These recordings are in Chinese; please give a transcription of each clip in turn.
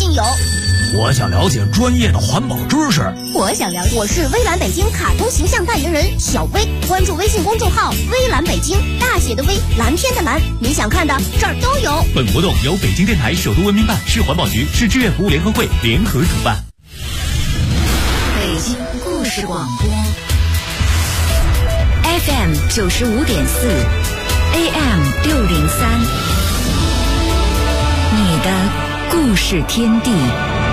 定有。 我想了解专业的环保知识。 我是微蓝北京卡通形象代言人小薇，关注微信公众号微蓝北京，大写的微，蓝天的蓝，你想看的这儿都有。 本活动由北京电台首都文明办、市环保局、市志愿服务联合会联合主办。 北京故事广播 FM 95.4 AM 603，你的故事天地。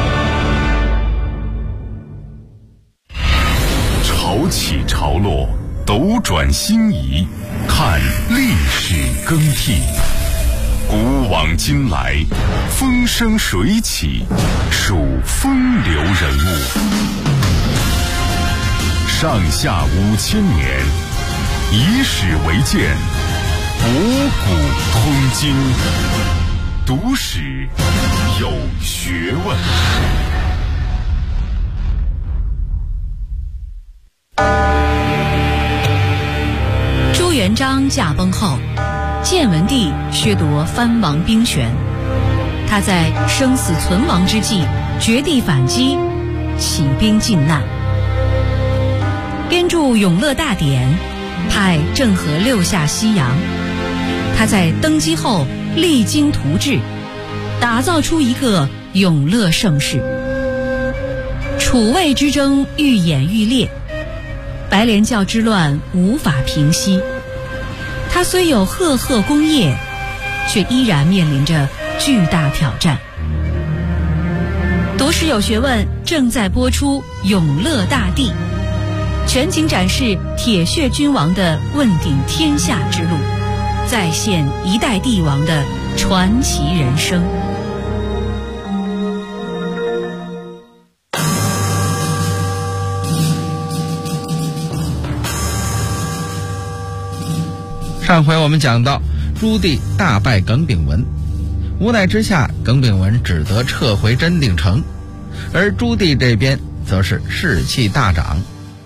潮起潮落，斗转星移，看历史更替。古往今来，风生水起，数风流人物。上下5000年，以史为鉴，博古通今，读史有学问。 朱元璋驾崩后，建文帝削夺藩王兵权，他在生死存亡之际绝地反击，起兵靖难，编著《永乐大典》，派郑和六下西洋。他在登基后励精图治，打造出一个永乐盛世。楚魏之争愈演愈烈，白莲教之乱无法平息。他虽有赫赫功业，却依然面临着巨大挑战。读史有学问正在播出《永乐大帝》，全景展示铁血君王的问鼎天下之路，再现一代帝王的传奇人生。 上回我们讲到，朱棣大败耿炳文，无奈之下，耿炳文只得撤回真定城，而朱棣这边则是士气大涨。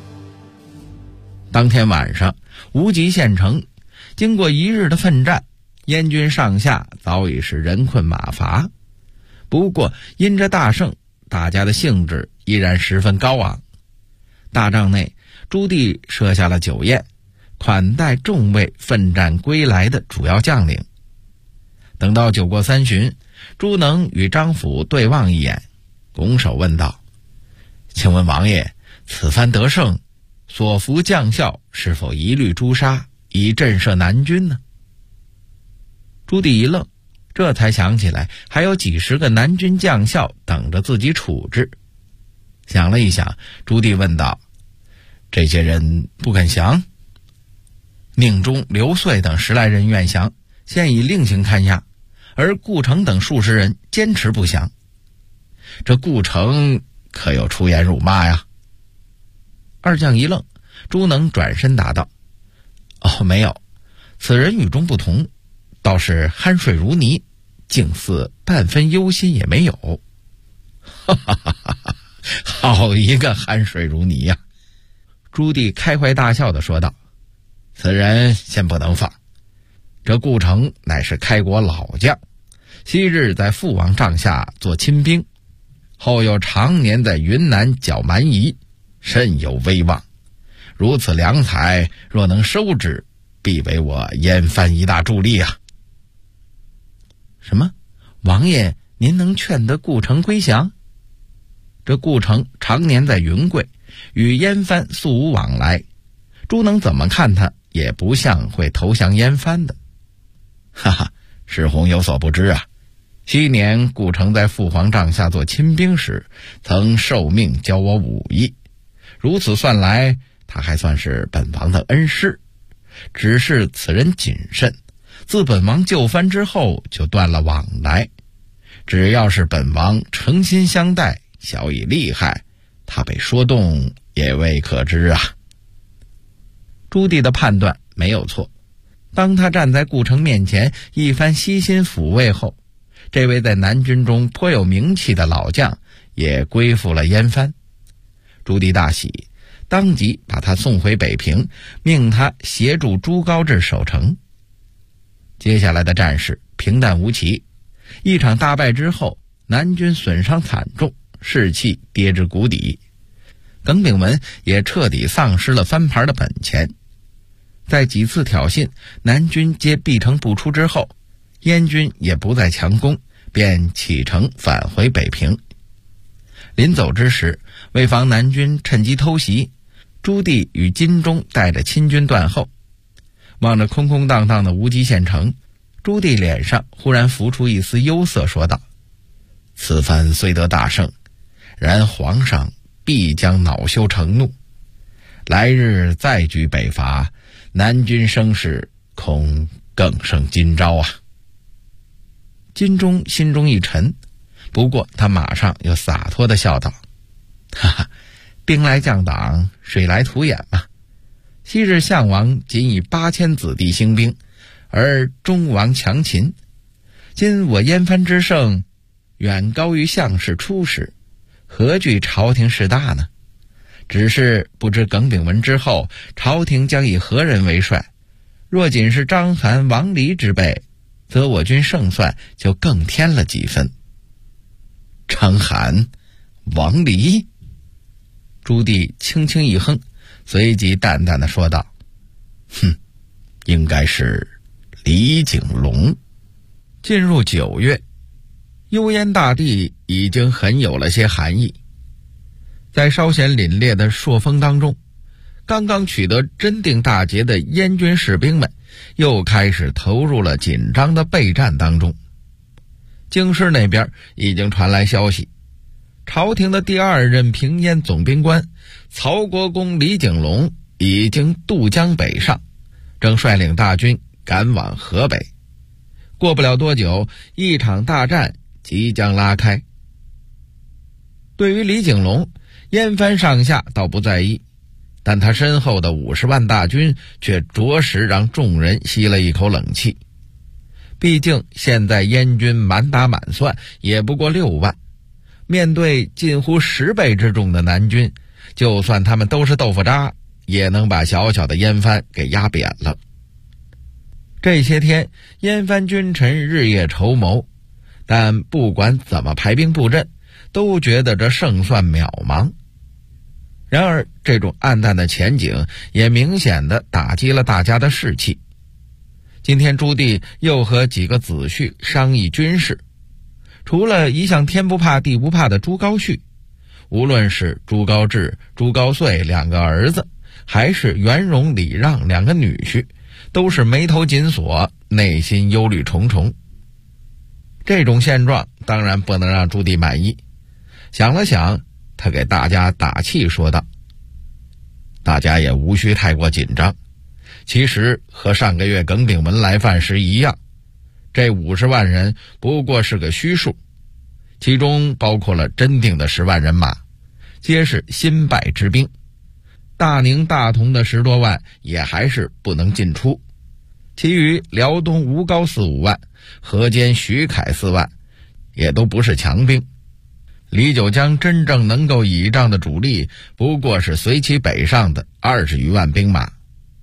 当天晚上，无极县城经过一日的奋战，燕军上下早已是人困马乏。不过因着大胜，大家的兴致依然十分高昂。大帐内，朱棣设下了酒宴，款待众位奋战归来的主要将领。等到酒过三巡，朱能与张辅对望一眼，拱手问道：“请问王爷，此番得胜，所服将校是否一律诛杀，以震慑南军呢？”朱棣一愣，这才想起来还有几十个南军将校等着自己处置。想了一想，朱棣问道：“这些人不肯降？”宁中、刘遂等10来人愿降，现已另行看押，而顾城等数十人坚持不降。这顾城可有出言辱骂呀？二将一愣，朱能转身答道：“哦，没有，此人与众不同，倒是酣睡如泥，竟似半分忧心也没有。”哈哈哈哈，好一个酣睡如泥呀！朱棣开怀大笑地说道：“此人先不能放。这顾城乃是开国老将，昔日在父王帐下做亲兵，后又常年在云南剿蛮夷，甚有威望。如此良才，若能收之，必为我燕藩一大助力啊！”什么？王爷您能劝得顾城归降？这顾城常年在云贵，与燕藩素无往来，朱能怎么看他也不像会投降燕藩的。哈哈，世宏有所不知啊，昔年顾城在父皇帐下做亲兵时，曾受命教我武艺，如此算来，他还算是本王的恩师。只是此人谨慎，自本王就藩之后就断了往来，只要是本王诚心相待，小以厉害，他被说动也未可知啊。朱棣的判断没有错，当他站在顾城面前一番悉心抚慰后，这位在南军中颇有名气的老将也归附了燕藩。朱棣大喜，当即把他送回北平，命他协助朱高炽守城。接下来的战事平淡无奇，一场大败之后， 南军损伤惨重，士气跌至谷底。耿炳文也彻底丧失了翻盘的本钱。在几次挑衅，南军皆闭城不出之后，燕军也不再强攻，便启程返回北平。临走之时，为防南军趁机偷袭，朱棣与金钟带着亲军断后。望着空空荡荡的无极县城，朱棣脸上忽然浮出一丝忧色，说道：此番虽得大胜，然皇上必将恼羞成怒，来日再举北伐，南军声势恐更胜今朝啊。金钟心中一沉，不过他马上又洒脱地笑道：哈哈，兵来将挡，水来土掩嘛。昔日项王仅以8000子弟兴兵，而中王强秦，今我燕藩之胜远高于项氏初时，何惧朝廷势大呢？只是不知耿炳文之后，朝廷将以何人为帅？若仅是章邯、王离之辈，则我军胜算就更添了几分。章邯、王离？朱棣轻轻一哼，随即淡淡地说道：哼，应该是李景龙。进入9月，幽燕大地已经很有了些寒意。在稍显凛冽的朔风当中，刚刚取得真定大捷的燕军士兵们又开始投入了紧张的备战当中。京师那边已经传来消息，朝廷的第2任平燕总兵官曹国公李景龙已经渡江北上，正率领大军赶往河北。过不了多久，一场大战即将拉开。对于李景龙，燕藩上下倒不在意，但他身后的50万大军却着实让众人吸了一口冷气。毕竟现在燕军满打满算也不过6万，面对近乎10倍之众的南军，就算他们都是豆腐渣，也能把小小的燕藩给压扁了。这些天，燕藩君臣日夜筹谋，但不管怎么排兵布阵，都觉得这胜算渺茫。然而这种暗淡的前景也明显地打击了大家的士气。今天朱棣又和几个子婿商议军事，除了一向天不怕地不怕的朱高煦，无论是朱高炽、朱高燧2个儿子，还是袁荣、李让2个女婿，都是眉头紧锁，内心忧虑重重。这种现状当然不能让朱棣满意。想了想，他给大家打气说道：大家也无需太过紧张，其实和上个月耿炳文来犯时一样，这50万人不过是个虚数，其中包括了真定的10万人马，皆是新败之兵。大宁、大同的10多万也还是不能进出，其余辽东、吴高4、5万，河间、徐凯4万，也都不是强兵。李九江真正能够倚仗的主力，不过是随其北上的20余万兵马。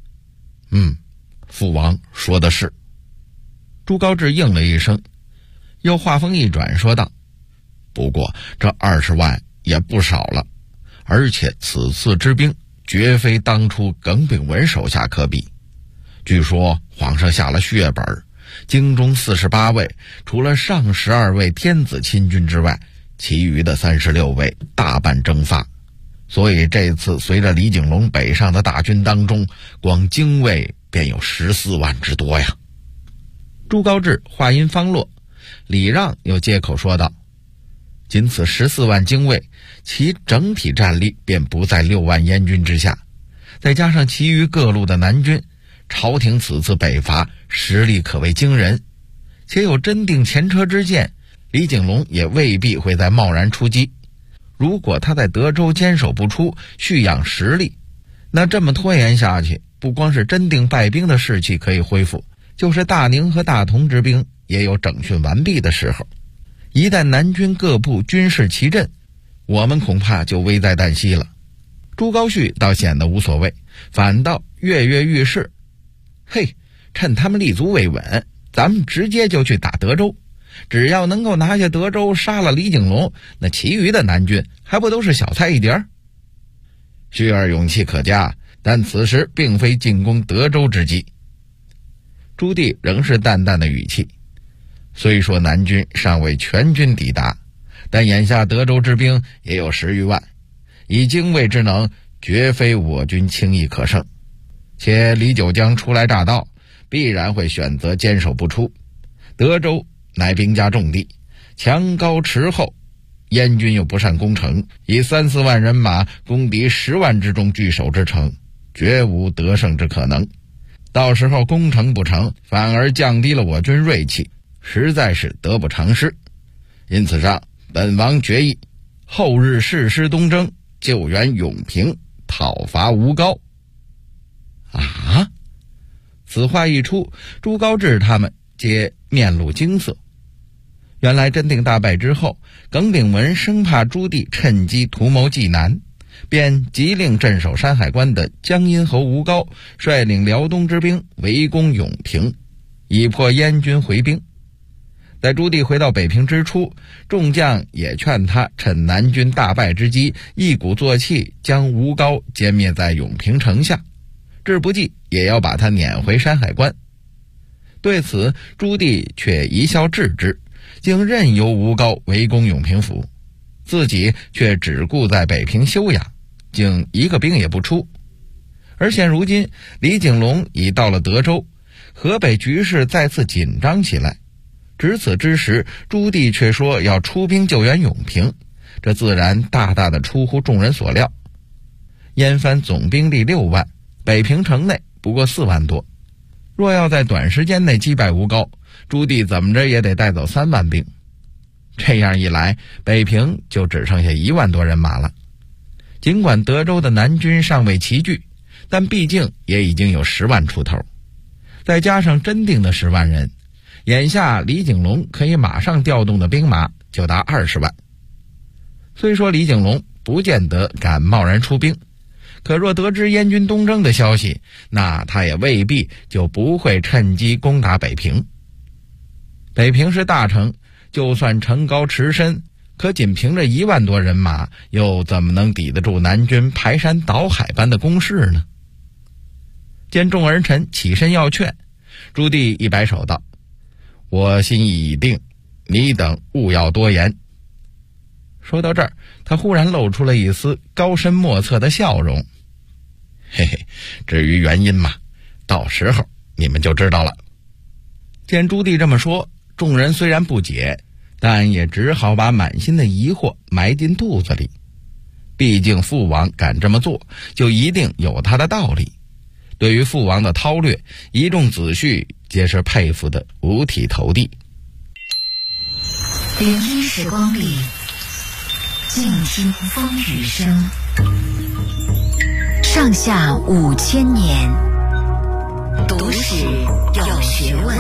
父王说的是。朱高炽应了一声，又话锋一转说道：不过这20万也不少了，而且此次之兵绝非当初耿炳文手下可比。据说皇上下了血本，京中48位，除了上12位天子亲军之外，其余的36位大半蒸发。所以这次随着李景龙北上的大军当中，光精卫便有14万之多呀。朱高炽话音方落，李让又接口说道：仅此14万精卫，其整体战力便不在6万燕军之下，再加上其余各路的南军，朝廷此次北伐实力可谓惊人。且有真定前车之鉴，李景龙也未必会再贸然出击。如果他在德州坚守不出，蓄养实力，那这么拖延下去，不光是真定败兵的士气可以恢复，就是大宁和大同之兵也有整训完毕的时候。一旦南军各部军事齐振，我们恐怕就危在旦夕了。朱高煦倒显得无所谓，反倒跃跃欲试。嘿，趁他们立足未稳，咱们直接就去打德州， 只要能够拿下德州，杀了李景龙，那其余的南军还不都是小菜一碟？薛儿勇气可嘉，但此时并非进攻德州之机。朱棣仍是淡淡的语气，虽说南军尚未全军抵达，但眼下德州之兵也有10余万，以精卫之能，绝非我军轻易可胜。且李九江初来乍到，必然会选择坚守不出。德州乃兵家重地，墙高池厚，燕军又不善攻城，以3、4万人马攻敌10万之众据守之城，绝无得胜之可能。到时候攻城不成，反而降低了我军锐气，实在是得不偿失。因此上，本王决议，后日誓师东征，救援永平，讨伐吴高。啊！此话一出，朱高炽他们皆面露惊色。原来真定大败之后，耿炳文生怕朱棣趁机图谋济南，便急令镇守山海关的江阴侯吴高率领辽东之兵围攻永平，以迫燕军回兵。在朱棣回到北平之初，众将也劝他趁南军大败之机，一鼓作气将吴高歼灭在永平城下，志不济也要把他撵回山海关。对此，朱棣却一笑置之，竟任由吴高围攻永平府，自己却只顾在北平休养，竟一个兵也不出。而现如今李景龙已到了德州，河北局势再次紧张起来。值此之时，朱棣却说要出兵救援永平，这自然大大的出乎众人所料。燕藩总兵力6万，北平城内不过4万多，若要在短时间内击败吴高，朱棣怎么着也得带走3万兵。这样一来，北平就只剩下1万多人马了。尽管德州的南军尚未齐聚，但毕竟也已经有10万出头，再加上真定的10万人，眼下李景龙可以马上调动的兵马就达20万。虽说李景龙不见得敢贸然出兵，可若得知燕军东征的消息，那他也未必就不会趁机攻打北平。北平是大城，就算城高池深，可仅凭着1万多人马，又怎么能抵得住南军排山倒海般的攻势呢？见众儿臣起身要劝，朱棣一摆手道：“我心意已定，你等勿要多言。”说到这儿，他忽然露出了一丝高深莫测的笑容。嘿嘿，至于原因嘛，到时候你们就知道了。见朱棣这么说，众人虽然不解，但也只好把满心的疑惑埋进肚子里。毕竟父王敢这么做，就一定有他的道理。对于父王的韬略，一众子婿皆是佩服的五体投地。 聆听时光里，静听风雨声。上下5000年，读史有学问。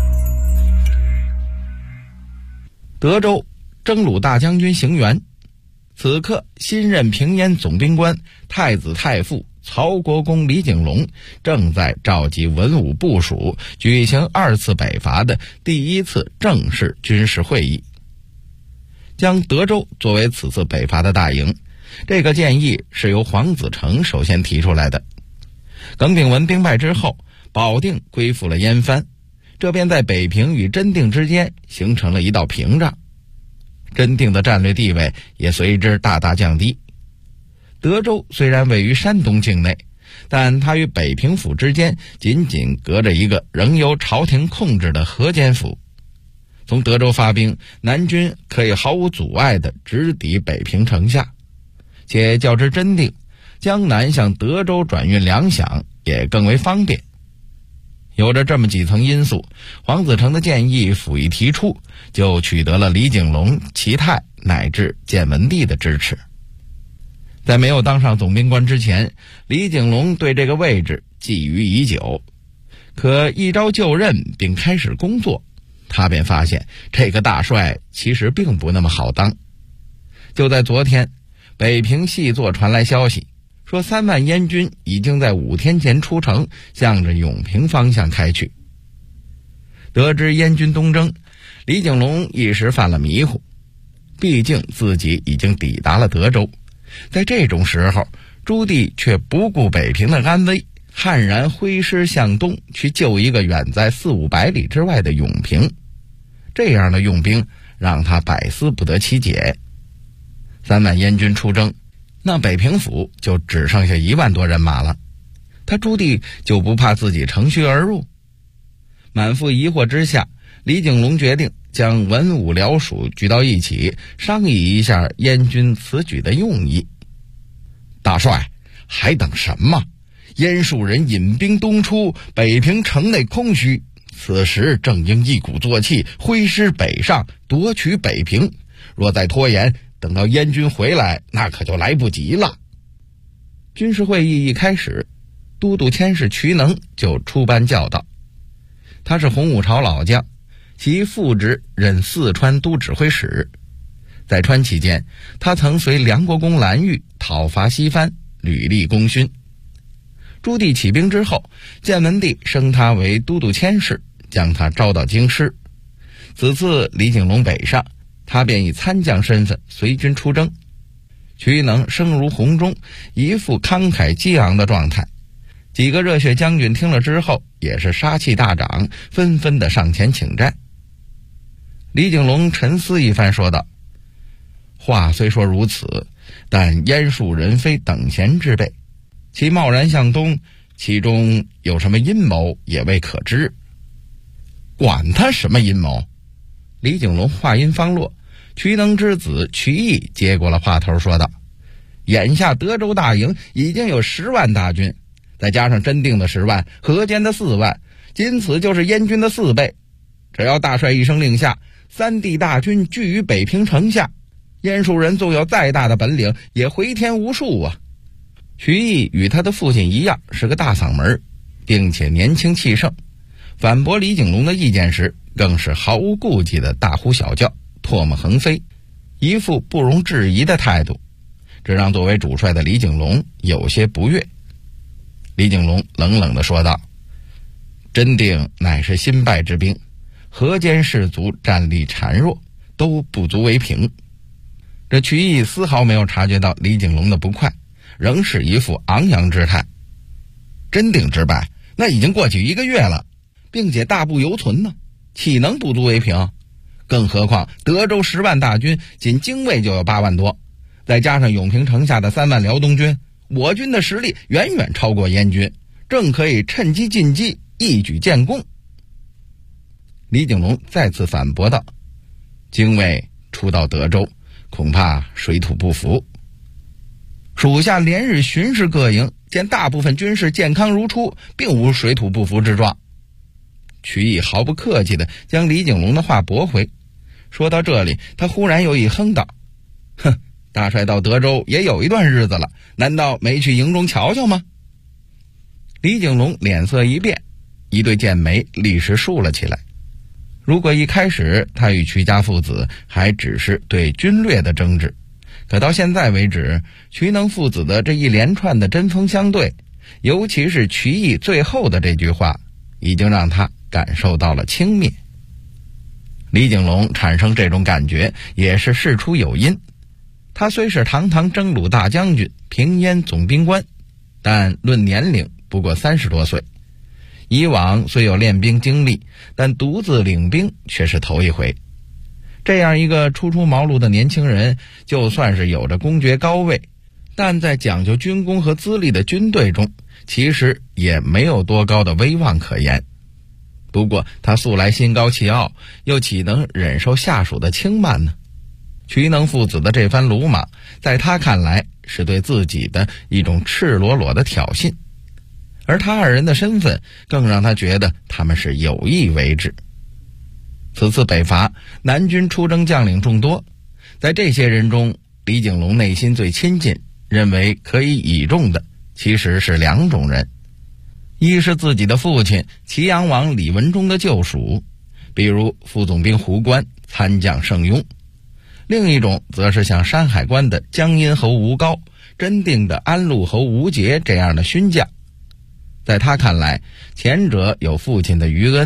德州征虏大将军邢元，此刻新任平燕总兵官太子太傅曹国公李景龙正在召集文武部署，举行2次北伐的第1次正式军事会议，将德州作为此次北伐的大营。这个建议是由黄子成首先提出来的。耿炳文兵败之后，保定归附了燕藩，这便在北平与真定之间形成了一道屏障，真定的战略地位也随之大大降低。德州虽然位于山东境内，但它与北平府之间仅仅隔着一个仍由朝廷控制的河间府。从德州发兵，南军可以毫无阻碍地直抵北平城下，且较之真定，江南向德州转运粮饷也更为方便。有着这么几层因素，黄子成的建议甫一提出，就取得了李景龙、齐泰乃至建文帝的支持。在没有当上总兵官之前，李景龙对这个位置觊觎已久，可一朝就任并开始工作，他便发现这个大帅其实并不那么好当。就在昨天，北平细作传来消息，说3万燕军已经在5天前出城，向着永平方向开去。得知燕军东征， 李景龙一时犯了迷糊，毕竟自己已经抵达了德州，在这种时候，朱棣却不顾北平的安危，悍然挥师向东去救一个远在400-500里之外的永平。这样的用兵让他百思不得其解。3万燕军出征，那北平府就只剩下1万多人马了，他朱棣就不怕自己乘虚而入？满腹疑惑之下，李景龙决定将文武僚属聚到一起，商议一下燕军此举的用意。大帅，还等什么？燕树人引兵东出，北平城内空虚，此时正应一鼓作气，挥师北上，夺取北平。若再拖延，等到燕军回来，那可就来不及了。军事会议一开始，都督佥事瞿能就出班教导。他是洪武朝老将，其父职任四川都指挥使。在川期间，他曾随梁国公蓝玉讨伐西番，屡立功勋。朱棣起兵之后，建文帝升他为都督佥事，将他招到京师。此次李景龙北上，他便以参将身份随军出征。瞿能声如洪钟，一副慷慨激昂的状态。几个热血将军听了之后，也是杀气大涨，纷纷的上前请战。李景龙沉思一番说道：话虽说如此，但燕树人非等闲之辈，其贸然向东，其中有什么阴谋也未可知。管他什么阴谋！李景龙话音方落，瞿能之子瞿毅接过了话头说道：眼下德州大营已经有10万大军，再加上真定的10万，河间的4万，仅此就是燕军的4倍。只要大帅一声令下，3地大军聚于北平城下，燕树人纵有再大的本领，也回天无术啊！瞿毅与他的父亲一样是个大嗓门，并且年轻气盛，反驳李景龙的意见时更是毫无顾忌的大呼小叫，唾沫横飞，一副不容置疑的态度，这让作为主帅的李景龙有些不悦。李景龙冷冷地说道：真定乃是新败之兵，河间士卒战力孱弱，都不足为凭。这瞿毅丝毫没有察觉到李景龙的不快，仍是一副昂扬之态。真定之败，那已经过去1个月了，并且大部犹存呢，岂能不足为凭？更何况德州10万大军，仅精卫就有8万多，再加上永平城下的3万辽东军，我军的实力远远超过燕军，正可以趁机进击，一举建功。李景龙再次反驳道：精卫出到德州，恐怕水土不服。属下连日巡视各营，见大部分军士健康如初，并无水土不服之状。瞿毅毫不客气地将李景龙的话驳回。说到这里，他忽然又一哼道：哼，大帅到德州也有一段日子了，难道没去营中瞧瞧吗？李景龙脸色一变，一对剑眉立时竖了起来。如果一开始他与瞿家父子还只是对军略的争执，可到现在为止，瞿能父子的这一连串的针锋相对，尤其是瞿毅最后的这句话，已经让他感受到了轻蔑。李景龙产生这种感觉也是事出有因，他虽是堂堂征虏大将军、平燕总兵官，但论年龄不过30多岁，以往虽有练兵经历，但独自领兵却是头一回。这样一个初出茅庐的年轻人，就算是有着公爵高位，但在讲究军功和资历的军队中，其实也没有多高的威望可言。不过他素来心高气傲，又岂能忍受下属的轻慢呢？瞿能父子的这番鲁莽，在他看来是对自己的一种赤裸裸的挑衅，而他二人的身份更让他觉得他们是有意为之。此次北伐，南军出征将领众多，在这些人中，李景龙内心最亲近，认为可以倚重的其实是2种人。一是自己的父亲祁阳王李文忠的旧属，比如副总兵胡关、参将盛庸；另一种则是像山海关的江阴侯吴高、真定的安陆侯吴杰这样的勋将。在他看来，前者有父亲的余恩，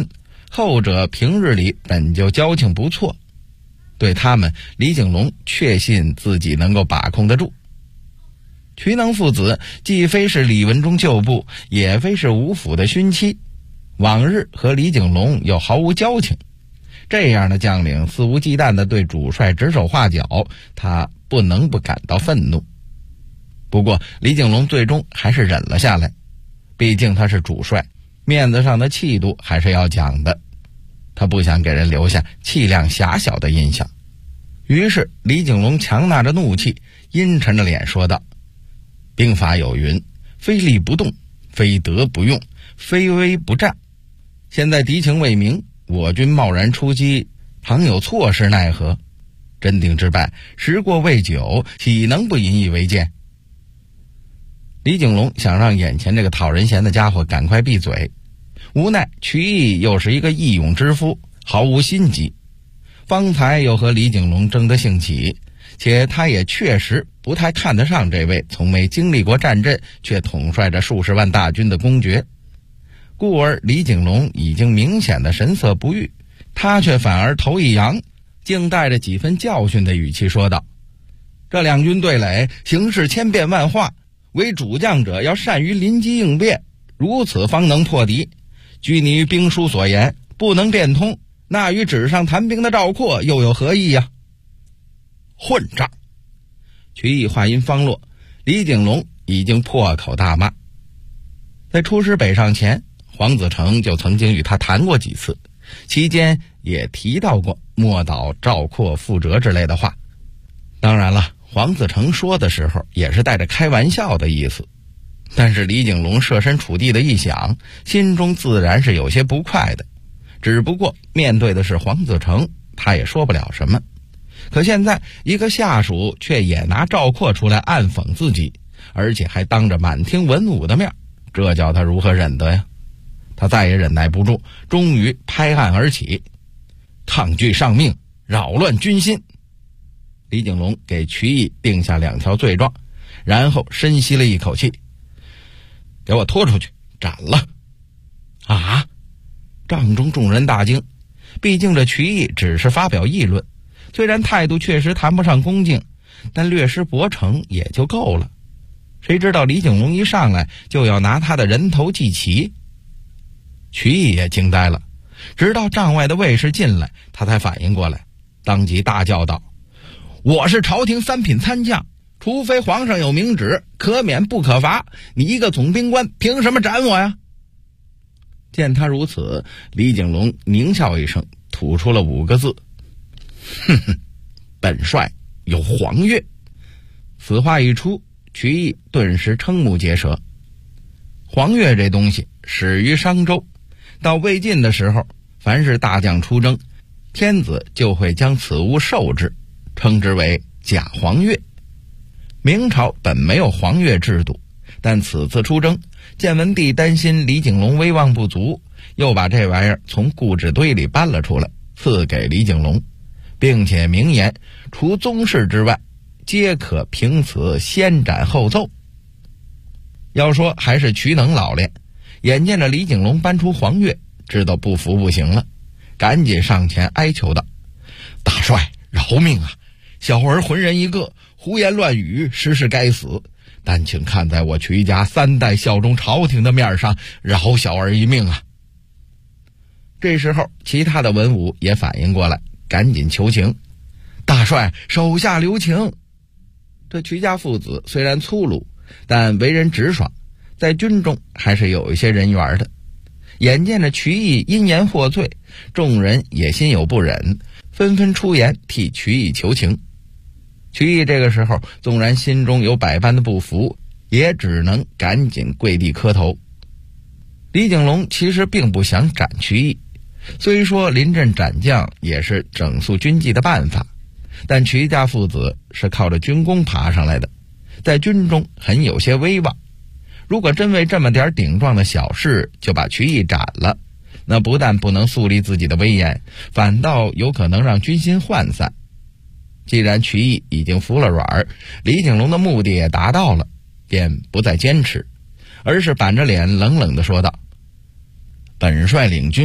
后者平日里本就交情不错，对他们李景龙确信自己能够把控得住。瞿能父子既非是李文忠旧部，也非是吴府的勋戚，往日和李景龙又毫无交情，这样的将领肆无忌惮地对主帅指手画脚，他不能不感到愤怒。不过李景龙最终还是忍了下来，毕竟他是主帅，面子上的气度还是要讲的，他不想给人留下气量狭小的印象。于是李景龙强纳着怒气，阴沉着脸说道：兵法有云，非利不动，非德不用，非威不战。现在敌情未明，我军贸然出击，倘有错失奈何？真定之败，时过未久，岂能不引以为戒？李景龙想让眼前这个讨人嫌的家伙赶快闭嘴，无奈瞿毅又是一个义勇之夫，毫无心机，方才又和李景龙争得兴起，且他也确实不太看得上这位从没经历过战阵却统帅着数十万大军的公爵，故而李景龙已经明显的神色不悦，他却反而头一扬，竟带着几分教训的语气说道：这两军对垒，形势千变万化，为主将者要善于临机应变，如此方能破敌。据你兵书所言，不能变通，那与纸上谈兵的赵括又有何异呀？混账！瞿毅话音方落，李景龙已经破口大骂。在出师北上前，黄子成就曾经与他谈过几次，期间也提到过莫倒赵括覆辙之类的话。当然了，黄子成说的时候也是带着开玩笑的意思，但是李景龙设身处地的一想，心中自然是有些不快的，只不过面对的是黄子成，他也说不了什么。可现在一个下属却也拿赵括出来暗讽自己，而且还当着满厅文武的面，这叫他如何忍得呀？他再也忍耐不住，终于拍案而起：抗拒上命，扰乱军心。李景龙给瞿毅定下2条罪状，然后深吸了一口气：给我拖出去斩了！啊！帐中众人大惊，毕竟这瞿毅只是发表议论，虽然态度确实谈不上恭敬，但略施薄惩也就够了。谁知道李景龙一上来就要拿他的人头祭旗。瞿毅也惊呆了，直到帐外的卫士进来，他才反应过来，当即大叫道：我是朝廷3品参将，除非皇上有明旨，可免不可罚，你一个总兵官凭什么斩我呀？见他如此，李景龙狞笑一声，吐出了5个字：哼哼，本帅有黄钺。此话一出，瞿毅顿时瞠目结舌。黄钺这东西始于商周，到魏晋的时候，凡是大将出征，天子就会将此物授之，称之为假黄钺。明朝本没有黄钺制度，但此次出征，建文帝担心李景龙威望不足，又把这玩意儿从故纸堆里搬了出来，赐给李景龙，并且明言除宗室之外，皆可凭此先斩后奏。要说还是瞿能老练，眼见着李景龙搬出黄钺，知道不服不行了，赶紧上前哀求道：大帅饶命啊，小儿浑人一个，胡言乱语，实是该死，但请看在我瞿家3代效忠朝廷的面上，饶小儿一命啊！这时候其他的文武也反应过来，赶紧求情：大帅手下留情。这瞿家父子虽然粗鲁，但为人直爽，在军中还是有一些人缘的。眼见着瞿毅因言获罪，众人也心有不忍，纷纷出言替瞿毅求情。瞿毅这个时候纵然心中有百般的不服，也只能赶紧跪地磕头。李景龙其实并不想斩瞿毅，虽说临阵斩将也是整肃军纪的办法，但瞿家父子是靠着军功爬上来的，在军中很有些威望，如果真为这么点顶撞的小事就把瞿毅斩了，那不但不能树立自己的威严，反倒有可能让军心涣散。既然瞿毅已经服了软，李景龙的目的也达到了，便不再坚持，而是板着脸冷冷地说道：本帅领军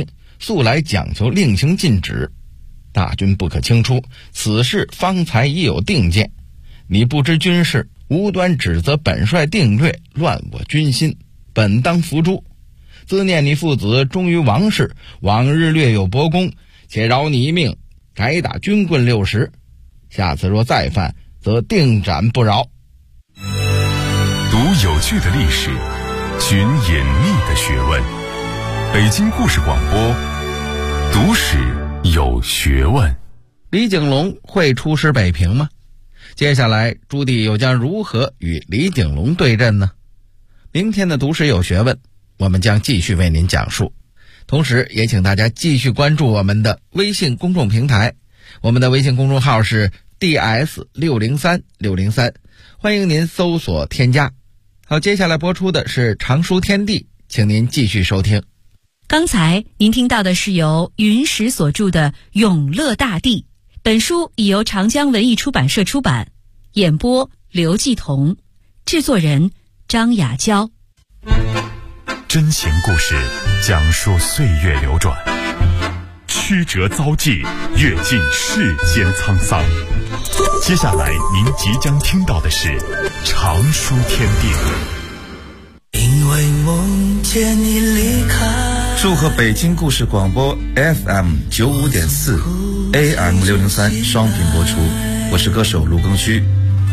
素来讲究令行禁止，大军不可轻出，此事方才已有定见。你不知军事，无端指责本帅定略，乱我军心，本当伏诛。自念你父子忠于王室，往日略有伯功，且饶你一命，改打军棍60。下次若再犯，则定斩不饶。 读有趣的历史，寻隐秘的学问。北京故事广播，读史有学问。 李景龙会出师北平吗？接下来朱棣又将如何与李景龙对阵呢？明天的读史有学问，我们将继续为您讲述。同时也请大家继续关注我们的微信公众平台，我们的微信公众号是 DS603603，欢迎您搜索添加。好，接下来播出的是常书天地，请您继续收听。 刚才您听到的是由云石所著的《永乐大帝》，本书已由长江文艺出版社出版，演播刘继彤，制作人张雅娇。 真情故事讲述岁月流转，曲折遭际，阅尽世间沧桑。接下来您即将听到的是常书天地。 因为梦见你离开。祝贺北京故事广播 FM95.4 AM603 双频播出，我是歌手卢庚戌。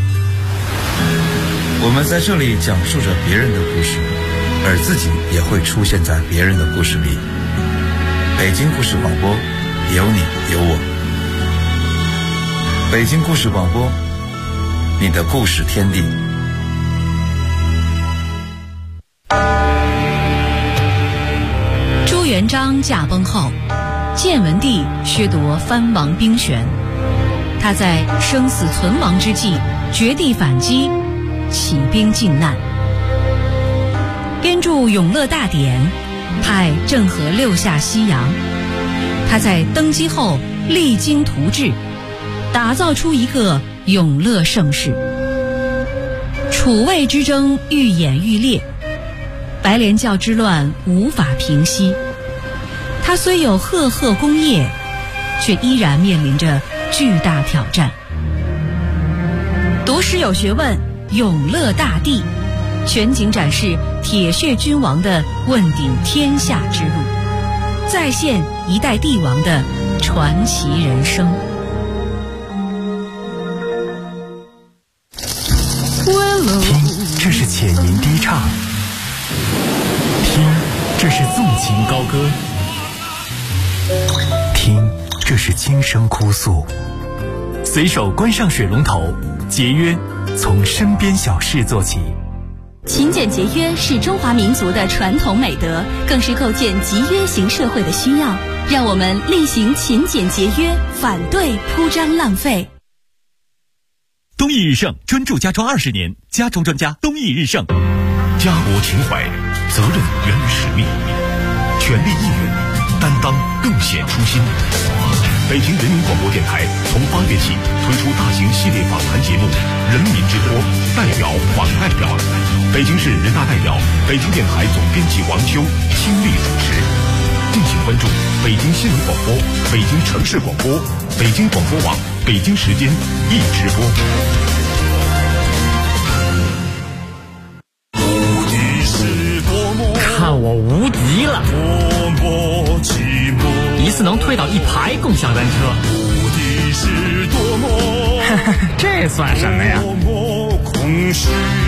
我们在这里讲述着别人的故事，而自己也会出现在别人的故事里。北京故事广播，有你有我。北京故事广播，你的故事天地。 朱元璋驾崩后，建文帝削夺藩王兵权，他在生死存亡之际绝地反击，起兵靖难，编著《永乐大典》，派郑和六下西洋。他在登基后励精图治，打造出一个永乐盛世。楚魏之争愈演愈烈，白莲教之乱无法平息。他虽有赫赫功业，却依然面临着巨大挑战。读史有学问，永乐大帝全景展示铁血君王的问鼎天下之路，再现一代帝王的传奇人生。 听，这是浅吟低唱；听，这是纵情高歌；听，这是轻声哭诉。随手关上水龙头，节约从身边小事做起。 勤俭节约是中华民族的传统美德，更是构建集约型社会的需要。让我们力行勤俭节约，反对铺张浪费。 东义日盛，专注家装20年，家装专家东义日盛。 家国情怀，责任源于使命，全力应援，担当更显初心。北京人民广播电台从8月起推出大型系列访谈节目《人民之播》，代表访代表。北京市人大代表、北京电台总编辑王秋倾力主持。敬请关注北京新闻广播、北京城市广播、北京广播网、北京时间一直播。 看我无敌了！一次能推倒1排共享单车，这算什么呀？